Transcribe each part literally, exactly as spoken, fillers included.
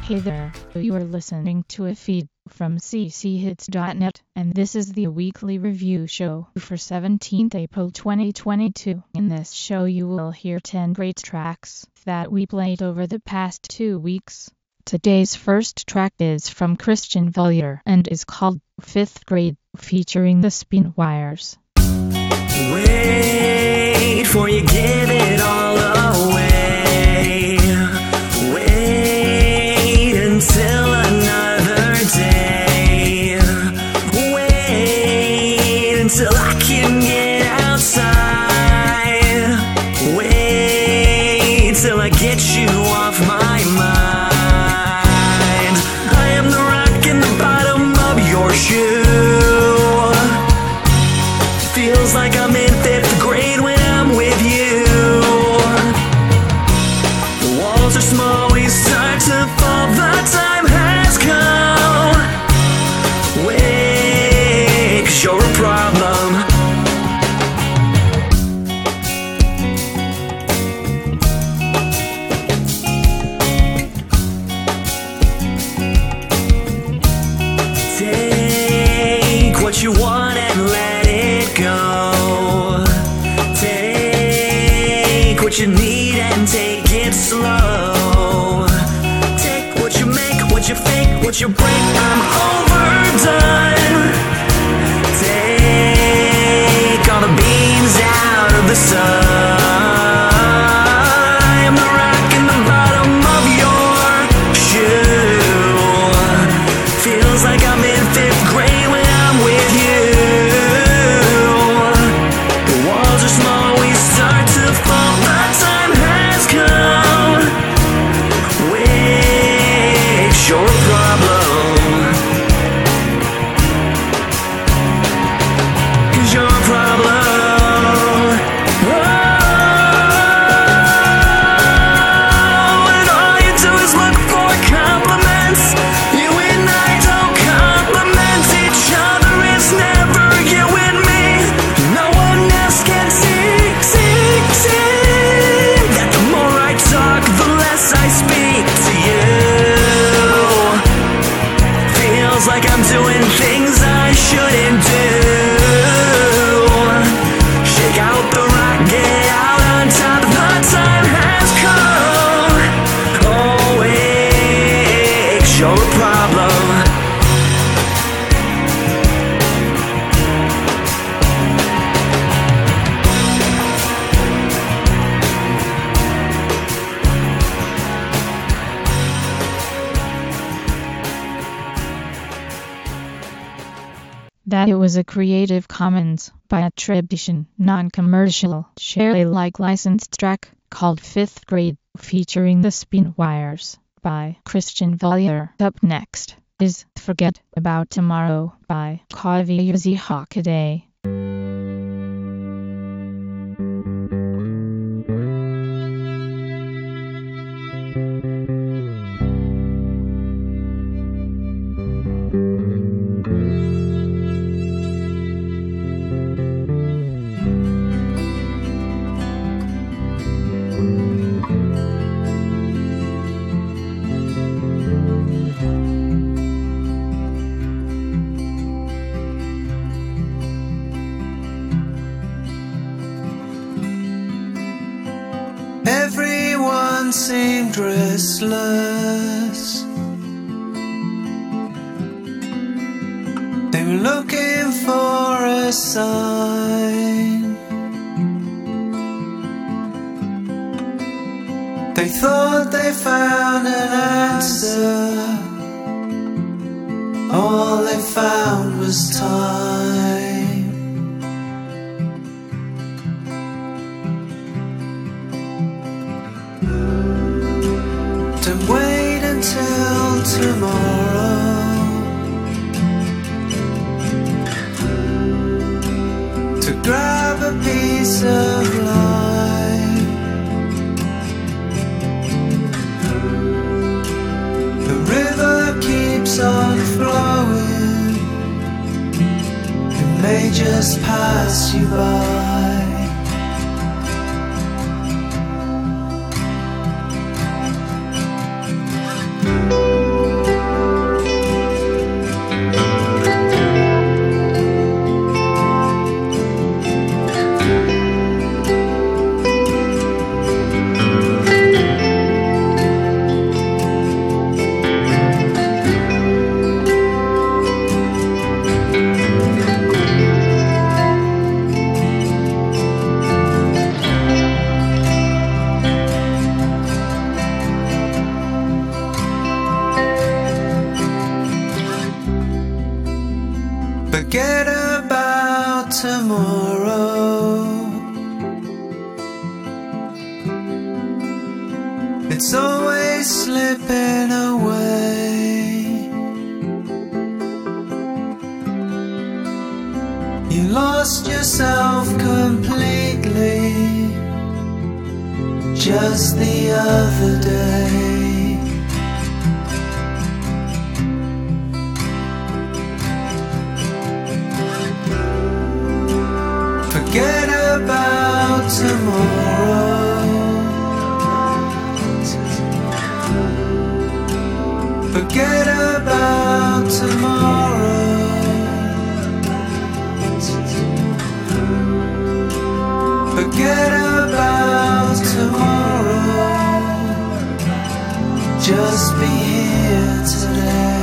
Hey there, you are listening to a feed from c c hits dot net, and this is the weekly review show for seventeenth April twenty twenty-two. In this show you will hear ten great tracks that we played over the past two weeks. Today's first track is from Christian Valier and is called Fifth Grade, featuring the Spinwires. Wait for you give it all away. Wait until another day. Wait until I can get outside. Wait till I get you off my mind. I am the rock in the bottom of your shoe. Feels like I'm in fifth grade when I'm with you. The walls are small, we start to fall. The time has come. Wait, 'cause you're a problem. Take what you want and let it go. Take what you need and take it slow. Take what you make, what you fake, what you break. I'm overdone. Take all the beams out of the sun. I am the rock in the bottom of your shoe. Feels like I'm in fifth grade when I'm with you. The walls are small, we start to fall. The time has come. Wait, you're a problem. 'Cause you're a problem. Oh, and all you do is look for compliments. You and I don't compliment each other. It's never you and me. No one else can see, see, see that the more I talk, the less I speak to you. Feels like I'm doing things I shouldn't do. Shake out the rock, get out on top. The time has come. Oh, wait, you're a problem. That it was a Creative Commons by attribution, non-commercial, share Alike licensed track called Fifth Grade, featuring the Spinwires by Christian Valier. Up next is Forget About Tomorrow by Kavyazi Hockaday. Everyone seemed restless. They were looking for a sign. They thought they found an answer. All they found was time. Don't wait until tomorrow. To grab a piece of life. The river keeps on flowing. It may just pass you by. Thank you. it's always slipping away. You lost yourself completely just the other day. Forget about tomorrow. Forget about tomorrow. Forget about tomorrow. Just be here today.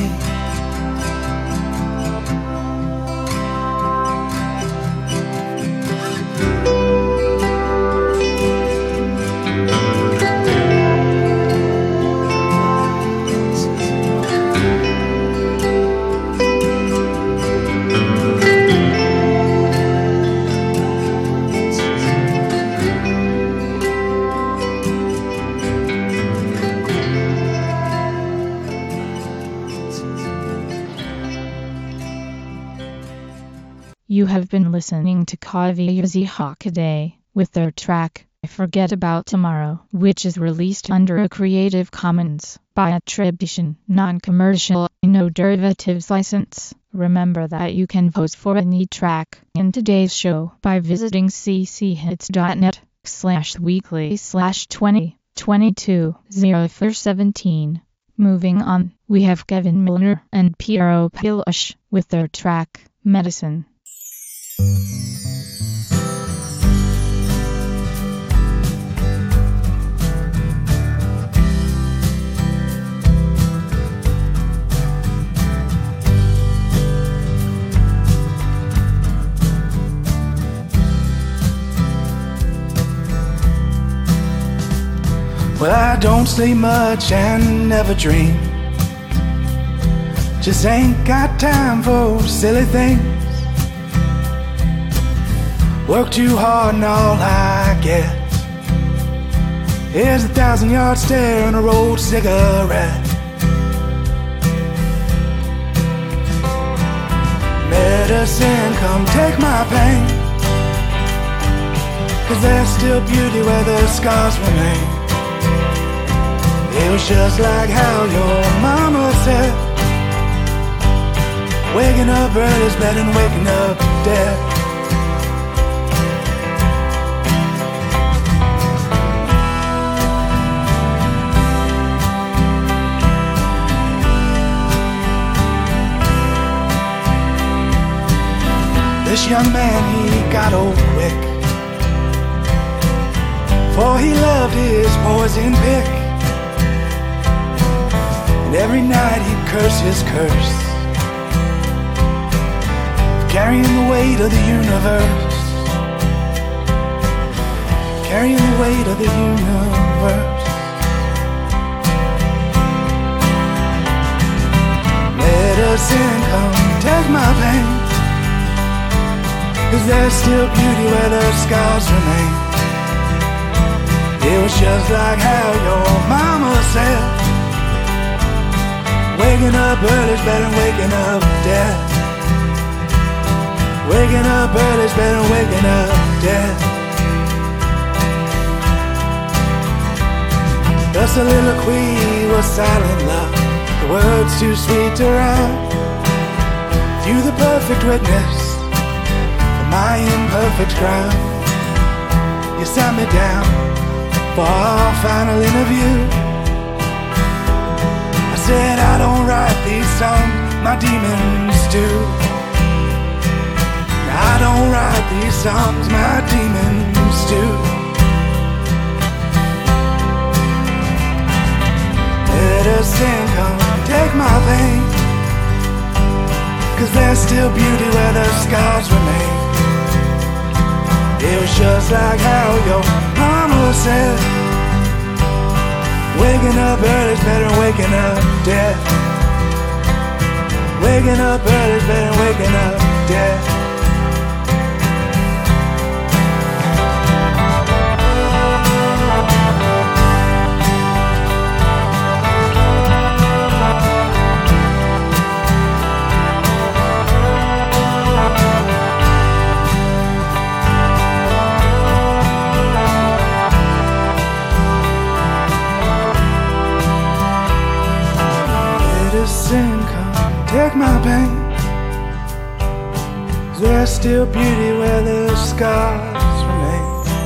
You have been listening to Kavya Hockaday with their track, Forget About Tomorrow, which is released under a Creative Commons by attribution, non-commercial, no derivatives license. Remember that you can vote for any track in today's show by visiting cchits.net slash weekly slash 20 22 04 17. Moving on, we have Kevin Milner and Piero Pilush with their track, Medicine. Well, I don't sleep much and never dream. Just ain't got time for silly things. Work too hard and all I get is a thousand yard stare and a rolled cigarette. Medicine, come take my pain, 'cause there's still beauty where the scars remain. It was just like how your mama said, waking up early is better than waking up dead. This young man, he got old quick, for he loved his poison pick. And every night he'd curse his curse, carrying the weight of the universe, carrying the weight of the universe. Medicine, come take my pain, 'cause there's still beauty where the scars remain. It was just like how your mama said, waking up early's better than waking up dead. Waking up early's better than waking up dead. The soliloquy was silent love, the words too sweet to rhyme. You the perfect witness for my imperfect crime. You sat me down for our final interview. Said I don't write these songs, my demons do. I don't write these songs, my demons do. Medicine, come take my pain, 'cause there's still beauty where the scars remain. It was just like how your mama said, waking up early's better than waking up dead. Waking up early's better than waking up dead. hug my pain. 'Cause there's still beauty where the scars remain.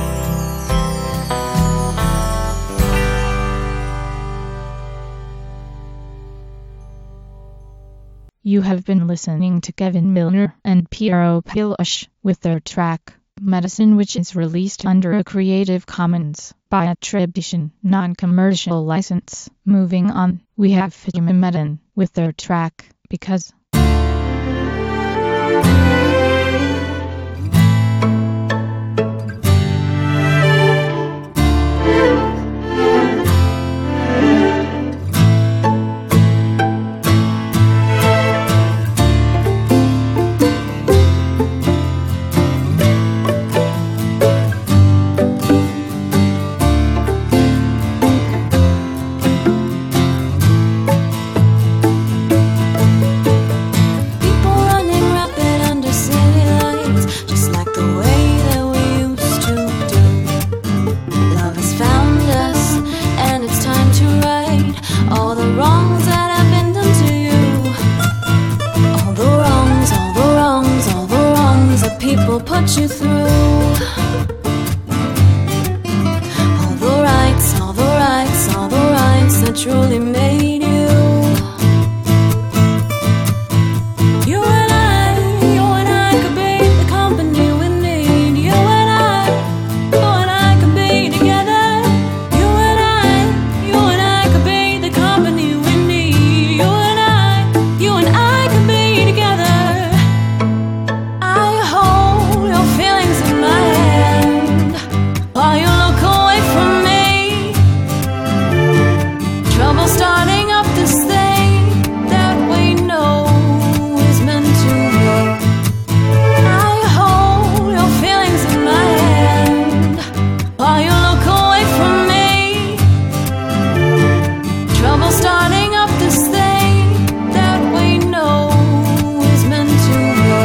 You have been listening to Kevin Milner and Piero Pilush with their track Medicine, which is released under a Creative Commons by attribution, non-commercial license. Moving on, we have Fatima Medin with their track Because. Put you through all the rights, all the rights, all the rights that truly made you. You and I, you and I could be the company we need. You and I, you and I could be together. You and I, you and I could be the company we need. You and I, you and I could be together. I hold your feelings in my hand while you look away from me. Trouble starting up this thing that we know is meant to be. I hold your feelings in my hand while you look away from me. Trouble starting up this thing that we know is meant to be.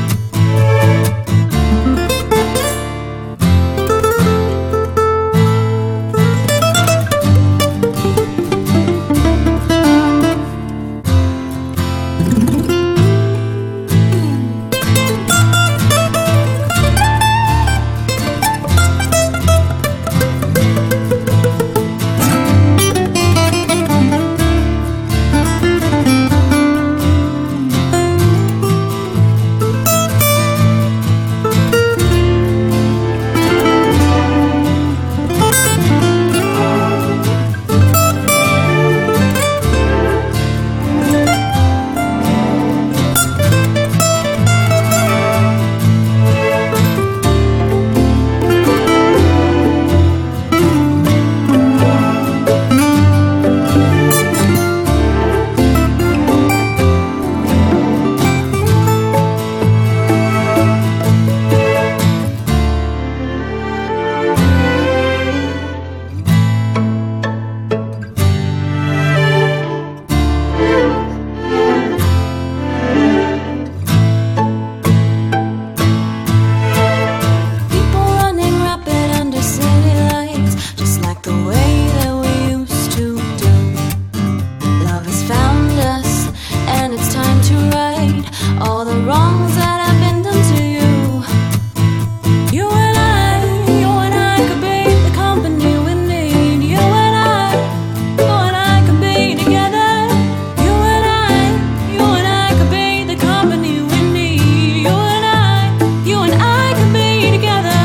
People running rapid under city lights, just like the way that we used to do. Love has found us, and it's time to right all the wrongs that have been done to you. You and I, you and I could be the company we need. You and I, you and I could be together. You and I, you and I could be the company we need. You and I, you and I could be together.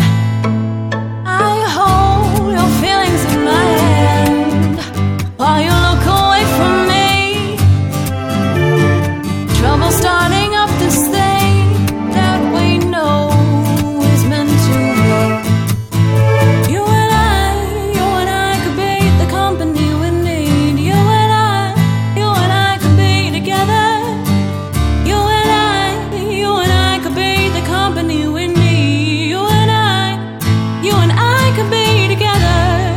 I hold your feelings in my hand while you look away from me. Trouble starting up this thing that we know is meant to be. You and I, you and I could be the company we need. You and I, you and I could be together. You and I, you and I could be the company we need. You and I, you and I could be together.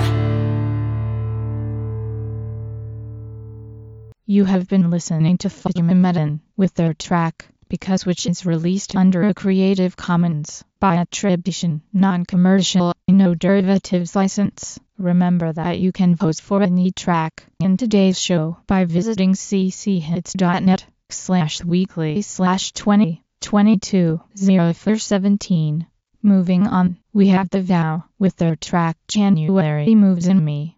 You have been listening to Fatima Medin with their track Because, which is released under a Creative Commons by attribution, non-commercial, no derivatives license. Remember that you can vote for any track in today's show by visiting c c hits dot net. slash weekly slash twenty twenty-two oh four seventeen. Moving on, we have The Vow with their track January Moves in Me.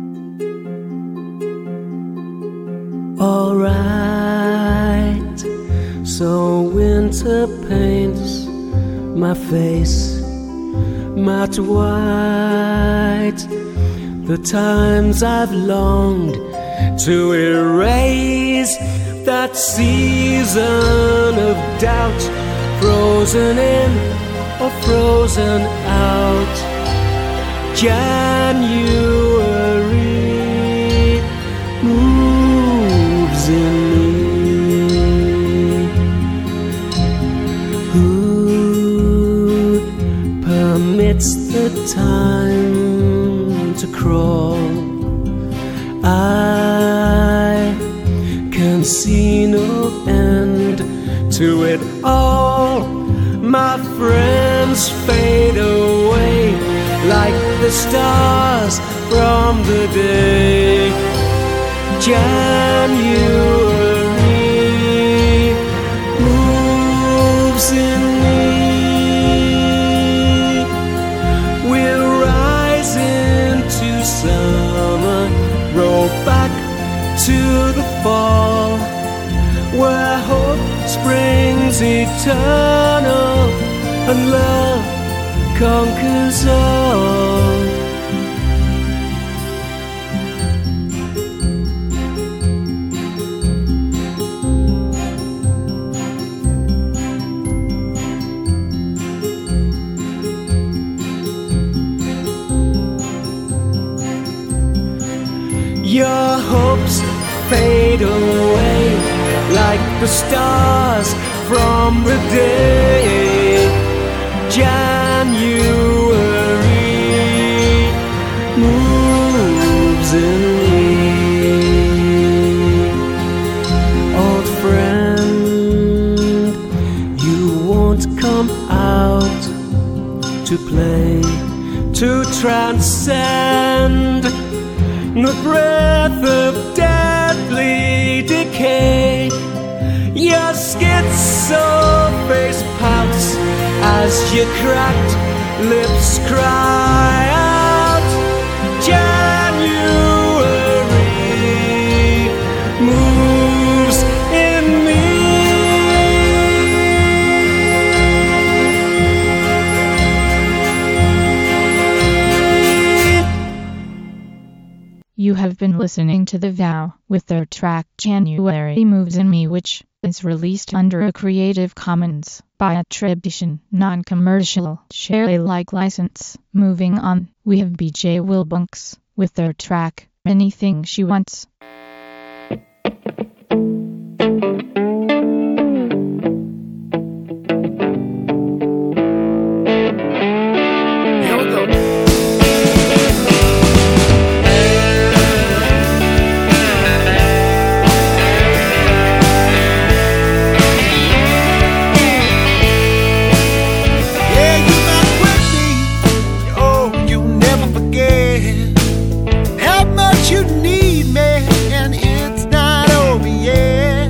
Alright, so winter paints my face matte white. The times I've longed to erase that season of doubt, frozen in or frozen out. January moves in me. Who permits the time to crawl? I can see no end to it all. My friends fade away like the stars from the day. January moves in me. We'll rise into summer, roll back to the fall, where hope springs eternal and love conquers all. Your hopes fade away like the stars from the day. January moves in me. Old friend, you won't come out to play, to transcend the breath of deadly decay. Your schizo face pouts as your cracked lips cry out. January moves in me. You have been listening to The Vow with their track January Moves in Me, which is released under a Creative Commons by attribution, non-commercial, share Alike license. Moving on, we have B J Wilbunks with their track Anything She Wants. You need me, and it's not over yet.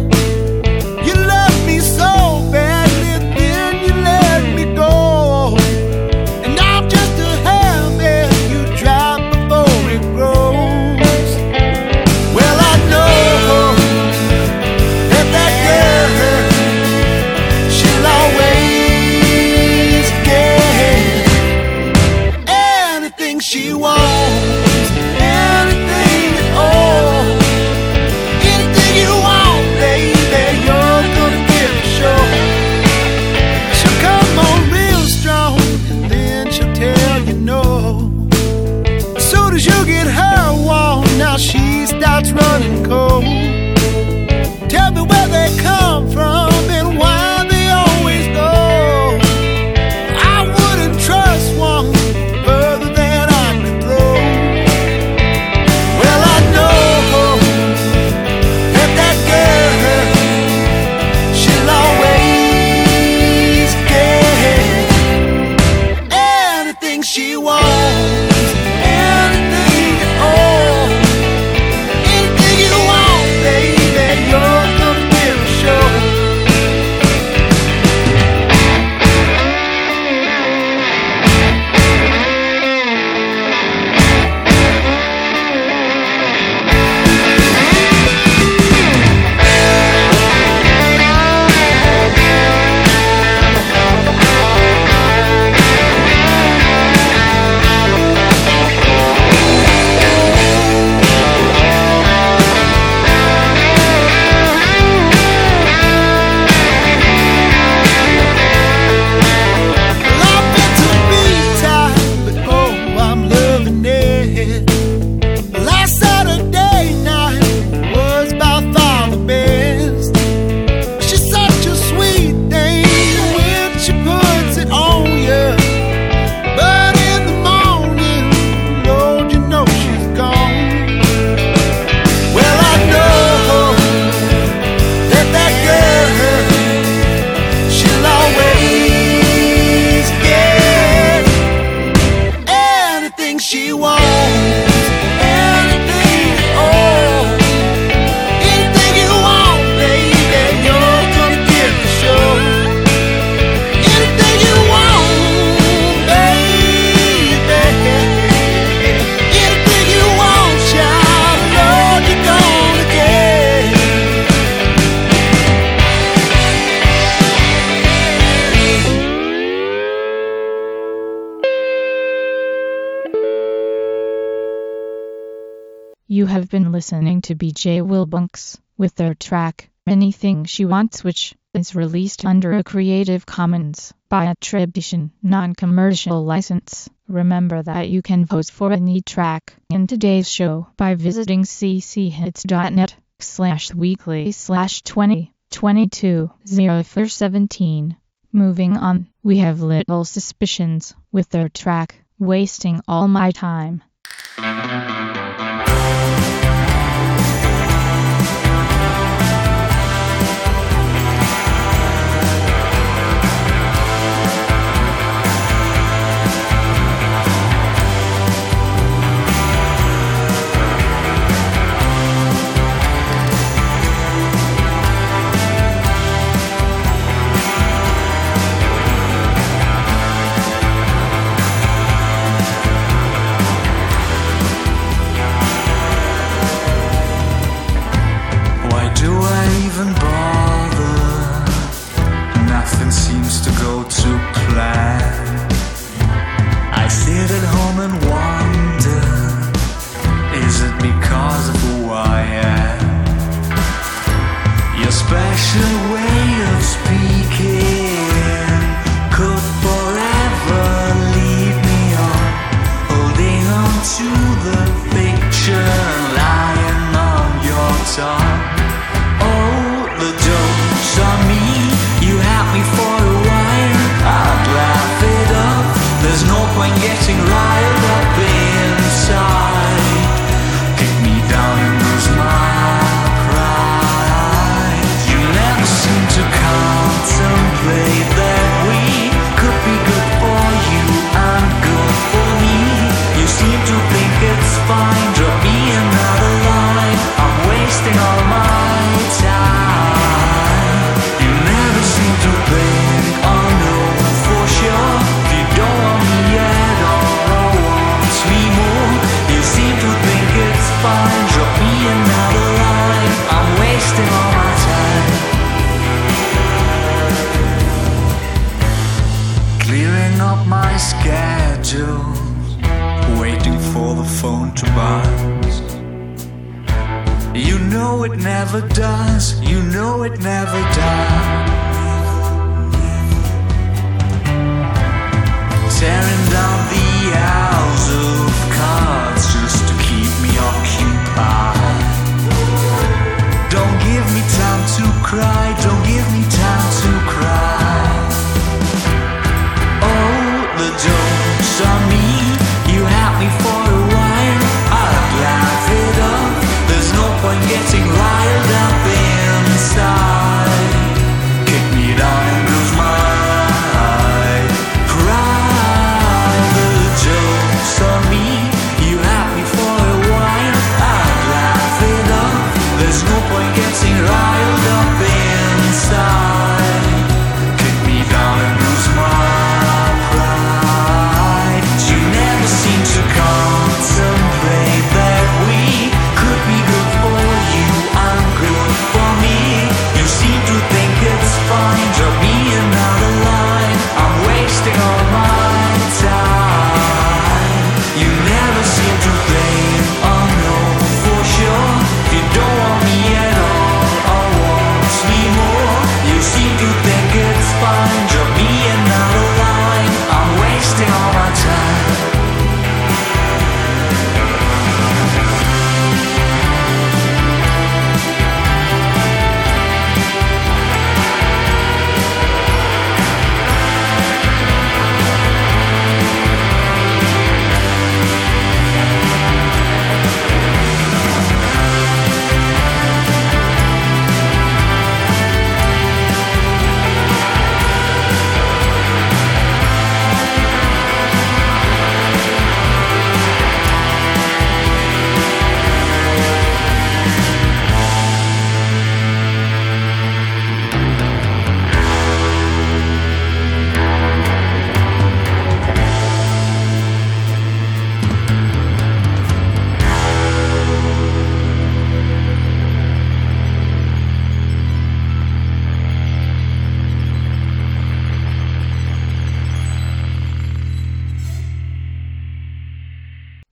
You have been listening to B J Wilbunks with their track, Anything She Wants, which is released under a Creative Commons by attribution, non-commercial license. Remember that you can vote for any track in today's show by visiting cchits.net slash weekly slash 20 22 oh four seventeen. Moving on, we have Little Suspicions with their track, Wasting All My Time.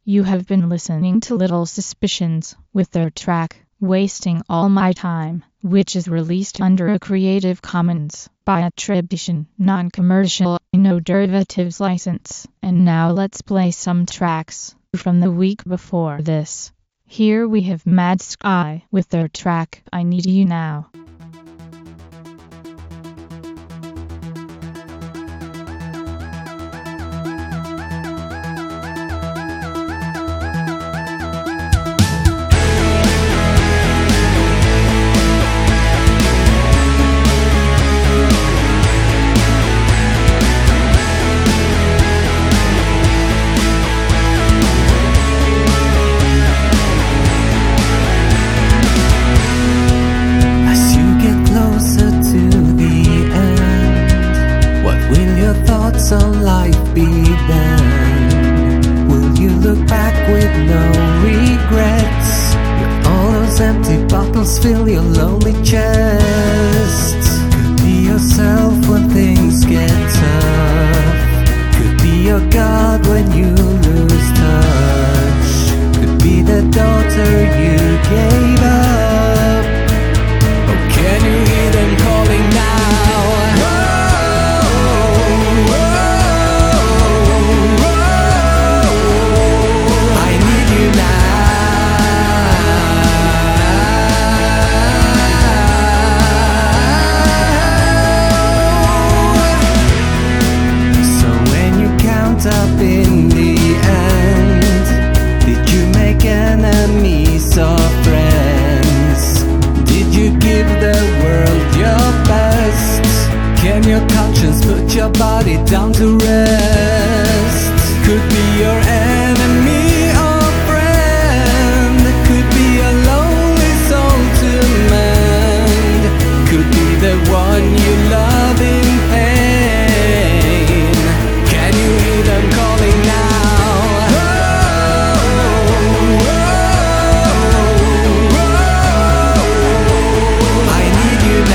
You have been listening to Little Suspicions with their track, Wasting All My Time, which is released under a Creative Commons by attribution, non-commercial, no derivatives license. And now let's play some tracks from the week before this. Here we have Mad Sky with their track, I Need You Now. On life be then? Will you look back with no regrets? Will all those empty bottles fill your lonely chest? Could be yourself when things get tough. Could be your God when you lose touch. Could be the daughter you gave up. Oh, can you hear them calling now? Up in the end, did you make enemies or friends? Did you give the world your best? Can your conscience put your body down to rest? Could be your enemy or friend. Could be a lonely soul to mend. Could be the one you love in pain. I'm calling now. Oh, oh, oh, oh. I need you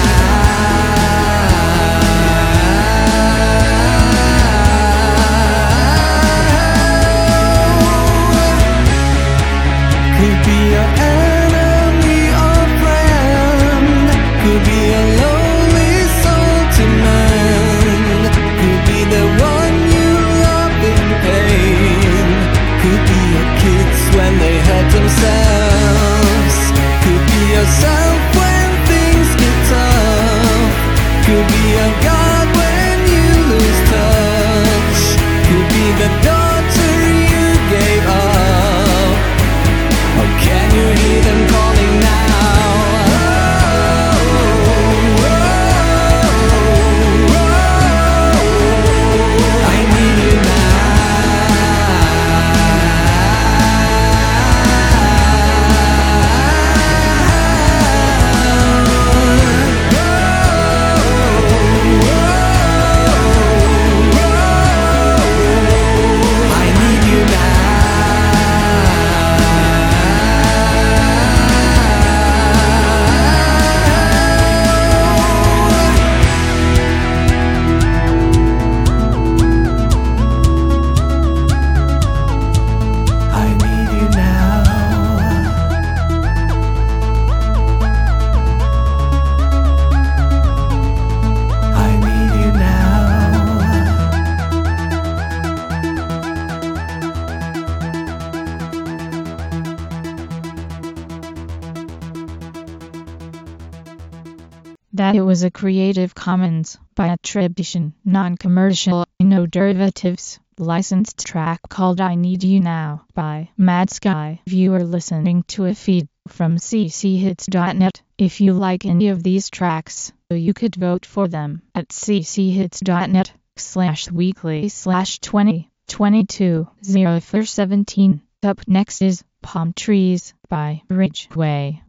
now. Could be your enemy or friend. Could be a lonely soul to mend. Could be the one you pain. Could be your kids when they hurt themselves. Could be yourself when things get tough. Could be your God when you lose touch. Could be the daughter you gave up. Or can you hear them calling now? That it was a Creative Commons by attribution, non-commercial, no derivatives, licensed track called I Need You Now by Mad Sky. You are listening to a feed from c c hits dot net. If you like any of these tracks, you could vote for them at c c hits dot net slash weekly slash twenty twenty-two oh four seventeen. Up next is Palm Trees by Ridgeway.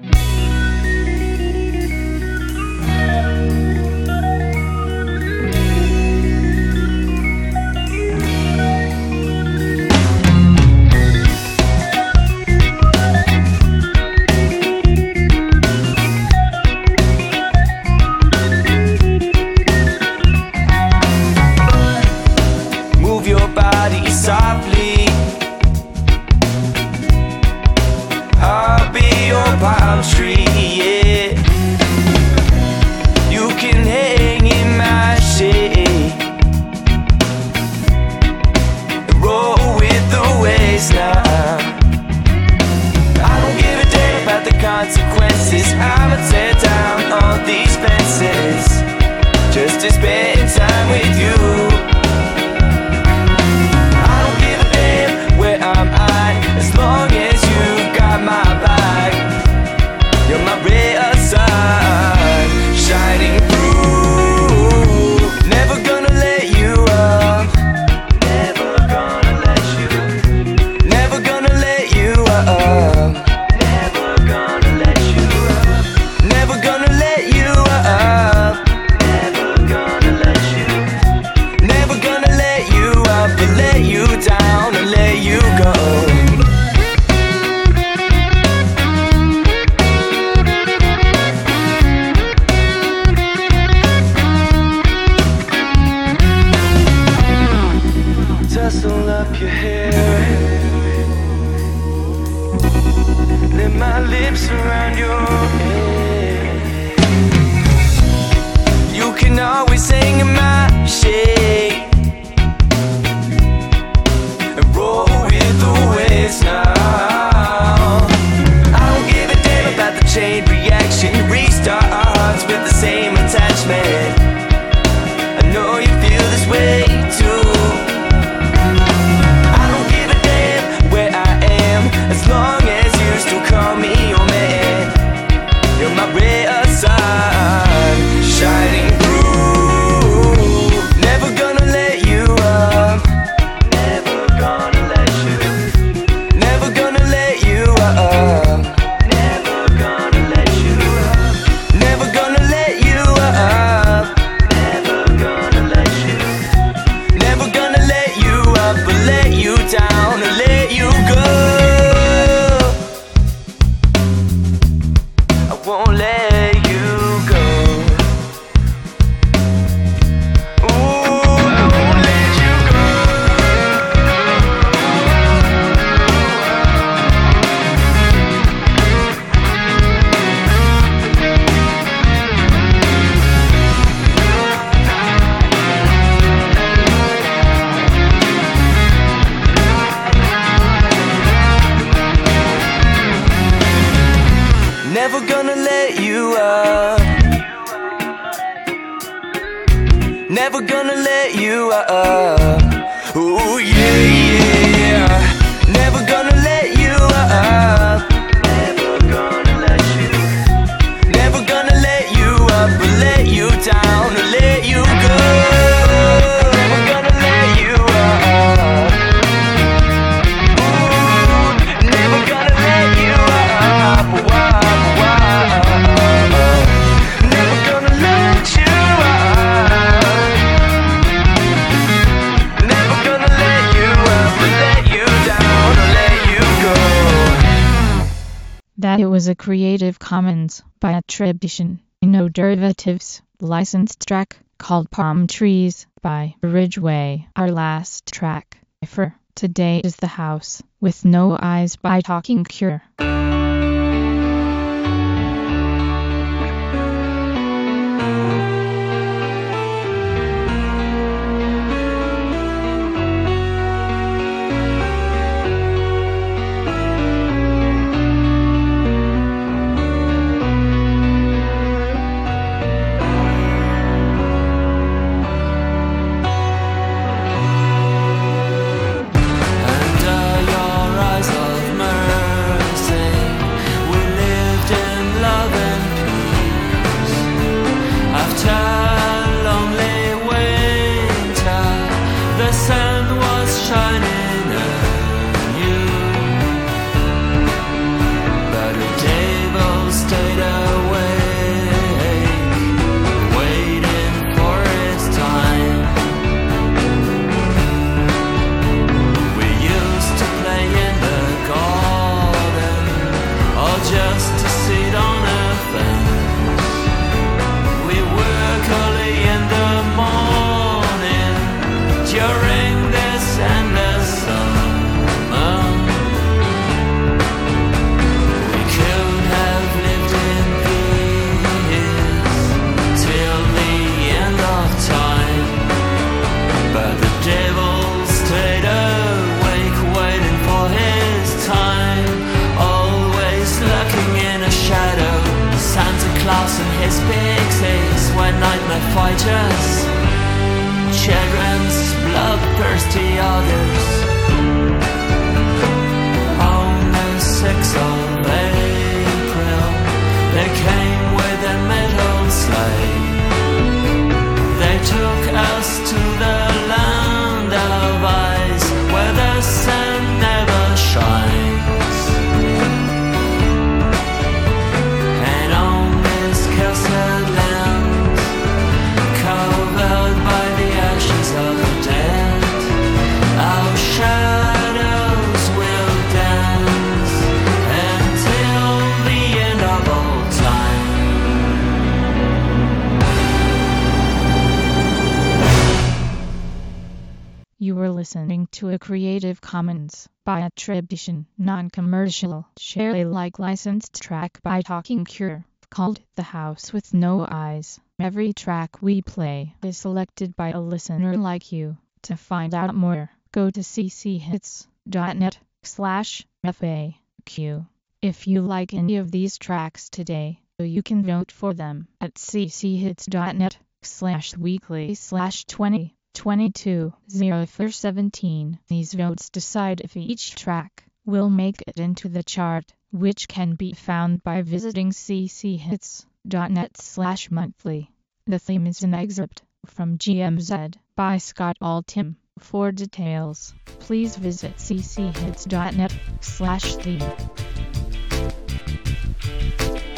Move your body softly. lips around your head. You can always sing in my shade and roll with the waves now. I don't give a damn about the chain reaction. Restart our hearts with the same attachment. I know you feel this way too. I don't give a damn where I am, as long as you still call me your man. You're my ray of sun, shining through. Never gonna let you up. Never gonna let you. Never gonna let you up. Never gonna let you up. Never gonna let you up. Never gonna let you. Never gonna let you up or let you down or let you go. I won't let you go. Ooh, I won't let you go. Never gonna let you up. Never gonna let you up. Ooh, yeah, yeah. Never gonna let you up. Never gonna let you. Never gonna let you up or let you down or let you go. Never gonna let you up. Ooh, never gonna let you up. Wow, wow. Never gonna let you up. Never gonna let you up or let you down or let you go. That it was a Creative Commons by attribution, no derivatives, licensed track called Palm Trees by Ridgeway. Our last track for today is The House with No Eyes by Talking Cure. Under your eyes of mercy, we lived in love and peace. After a lonely winter, the sun was shining anew. But the devil stayed awake, waiting for his time. We used to play in the garden, or just to sit on a fence. We work early in the morning, during this endless summer. We could have lived in peace till the end of time. But the devil stayed awake, waiting for his time, always lurking in a shadow. Santa Claus and his pixies were nightmare fighters, children's bloodthirsty others. On the sixth of April, they came with a metal sleigh. They took us to the land of ice, where the sun never shines. And on this cursed land, covered by the ashes of the dead, our listening to a Creative Commons by attribution, non-commercial, share Alike licensed track by Talking Cure, called The House with No Eyes. Every track we play is selected by a listener like you. To find out more, go to cchits.net slash FAQ. If you like any of these tracks today, you can vote for them at cchits.net slash weekly slash 20 22 oh four seventeen. These votes decide if each track will make it into the chart, which can be found by visiting cchits.net slash monthly. The theme is an excerpt from G M Z by Scott Altham. For details, please visit cchits.net slash theme.